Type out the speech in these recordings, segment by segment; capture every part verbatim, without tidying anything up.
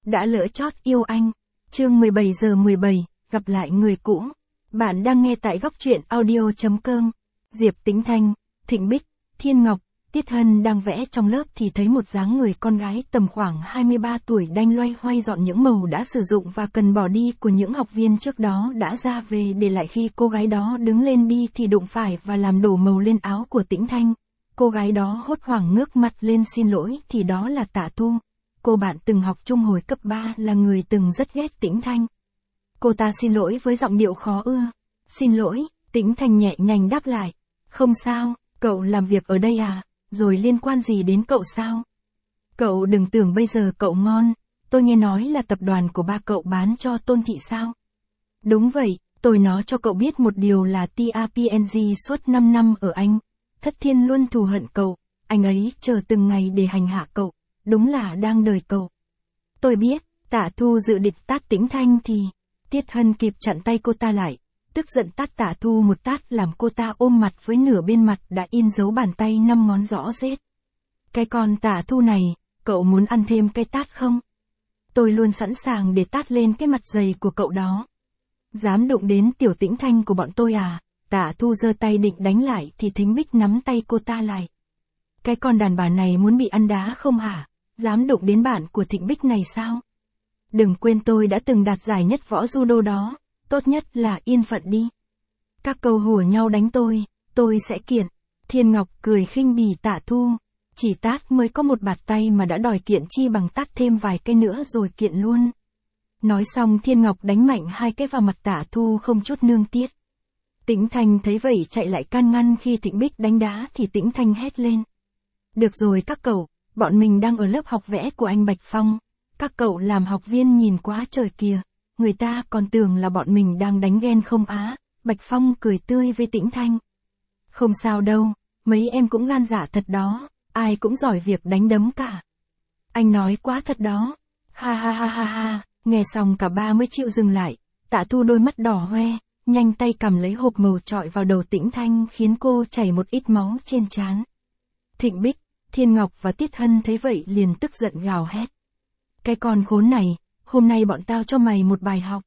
đã lỡ chót yêu anh. Chương mười bảy giờ mười bảy, gặp lại người cũ. Bạn đang nghe tại góc truyện audio chấm com. Diệp Tĩnh Thanh, Thịnh Bích, Thiên Ngọc, Tiết Hân đang vẽ trong lớp thì thấy một dáng người con gái tầm khoảng hai mươi ba tuổi đanh loay hoay dọn những màu đã sử dụng và cần bỏ đi của những học viên trước đó đã ra về, để lại khi cô gái đó đứng lên đi thì đụng phải và làm đổ màu lên áo của Tĩnh Thanh. Cô gái đó hốt hoảng ngước mặt lên xin lỗi, thì đó là Tạ Thu. Cô bạn từng học chung hồi cấp ba, là người từng rất ghét Tĩnh Thanh. Cô ta xin lỗi với giọng điệu khó ưa. Xin lỗi, Tĩnh Thanh nhẹ nhàng đáp lại. Không sao, cậu làm việc ở đây à, rồi liên quan gì đến cậu sao? Cậu đừng tưởng bây giờ cậu ngon, tôi nghe nói là tập đoàn của ba cậu bán cho Tôn Thị sao? Đúng vậy, tôi nói cho cậu biết một điều là tê rờ pê en giê suốt năm năm ở Anh. Thất Thiên luôn thù hận cậu, anh ấy chờ từng ngày để hành hạ cậu, đúng là đang đợi cậu. Tôi biết. Tạ Thu dự định tát Tĩnh Thanh thì Tiết Hân kịp chặn tay cô ta lại, tức giận tát Tạ Thu một tát làm cô ta ôm mặt với nửa bên mặt đã in dấu bàn tay năm ngón rõ rệt. Cái con Tạ Thu này, cậu muốn ăn thêm cái tát không? Tôi luôn sẵn sàng để tát lên cái mặt dày của cậu đó. Dám đụng đến tiểu Tĩnh Thanh của bọn tôi à? Tạ Thu giơ tay định đánh lại thì Thính Bích nắm tay cô ta lại. Cái con đàn bà này muốn bị ăn đá không hả? Dám đụng đến bạn của Thịnh Bích này sao? Đừng quên tôi đã từng đạt giải nhất võ judo đó, tốt nhất là yên phận đi. Các câu hùa nhau đánh tôi, tôi sẽ kiện. Thiên Ngọc cười khinh bỉ Tạ Thu. Chỉ tát mới có một bạt tay mà đã đòi kiện chi bằng tát thêm vài cái nữa rồi kiện luôn. Nói xong Thiên Ngọc đánh mạnh hai cái vào mặt Tạ Thu không chút nương tiếc. Tĩnh Thanh thấy vậy chạy lại can ngăn, khi Thịnh Bích đánh đá thì Tĩnh Thanh hét lên. Được rồi các cậu, bọn mình đang ở lớp học vẽ của anh Bạch Phong. Các cậu làm học viên nhìn quá trời kìa, người ta còn tưởng là bọn mình đang đánh ghen không á. Bạch Phong cười tươi với Tĩnh Thanh. Không sao đâu, mấy em cũng gan dạ thật đó, ai cũng giỏi việc đánh đấm cả. Anh nói quá thật đó. Ha ha ha ha ha, nghe xong cả ba mới chịu dừng lại. Tạ Thu đôi mắt đỏ hoe, nhanh tay cầm lấy hộp màu chọi vào đầu Tĩnh Thanh khiến cô chảy một ít máu trên trán. Thịnh Bích, Thiên Ngọc và Tiết Hân thấy vậy liền tức giận gào hét. Cái con khốn này, hôm nay bọn tao cho mày một bài học.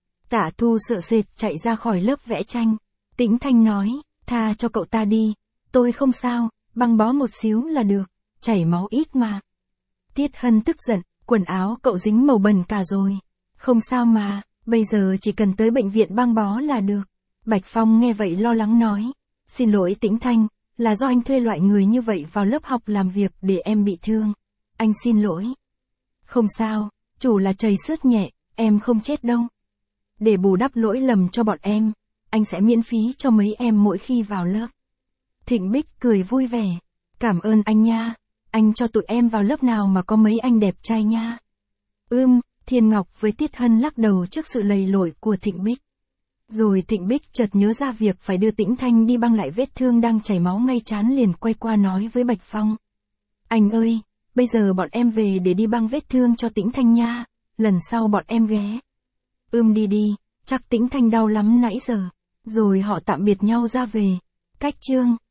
Tạ Thu sợ sệt chạy ra khỏi lớp vẽ tranh. Tĩnh Thanh nói, tha cho cậu ta đi, tôi không sao, băng bó một xíu là được, chảy máu ít mà. Tiết Hân tức giận, quần áo cậu dính màu bẩn cả rồi. Không sao mà, bây giờ chỉ cần tới bệnh viện băng bó là được. Bạch Phong nghe vậy lo lắng nói, xin lỗi Tĩnh Thanh, là do anh thuê loại người như vậy vào lớp học làm việc để em bị thương. Anh xin lỗi. Không sao, chủ là chầy xước nhẹ, em không chết đâu. Để bù đắp lỗi lầm cho bọn em, anh sẽ miễn phí cho mấy em mỗi khi vào lớp. Thịnh Bích cười vui vẻ. Cảm ơn anh nha, anh cho tụi em vào lớp nào mà có mấy anh đẹp trai nha. Ưm, Thiên Ngọc với Tiết Hân lắc đầu trước sự lầy lội của Thịnh Bích. Rồi Thịnh Bích chợt nhớ ra việc phải đưa Tĩnh Thanh đi băng lại vết thương đang chảy máu ngay trán, liền quay qua nói với Bạch Phong. Anh ơi, bây giờ bọn em về để đi băng vết thương cho Tĩnh Thanh nha, lần sau bọn em ghé. Ưm đi đi, chắc Tĩnh Thanh đau lắm nãy giờ. Rồi họ tạm biệt nhau ra về. Cách chương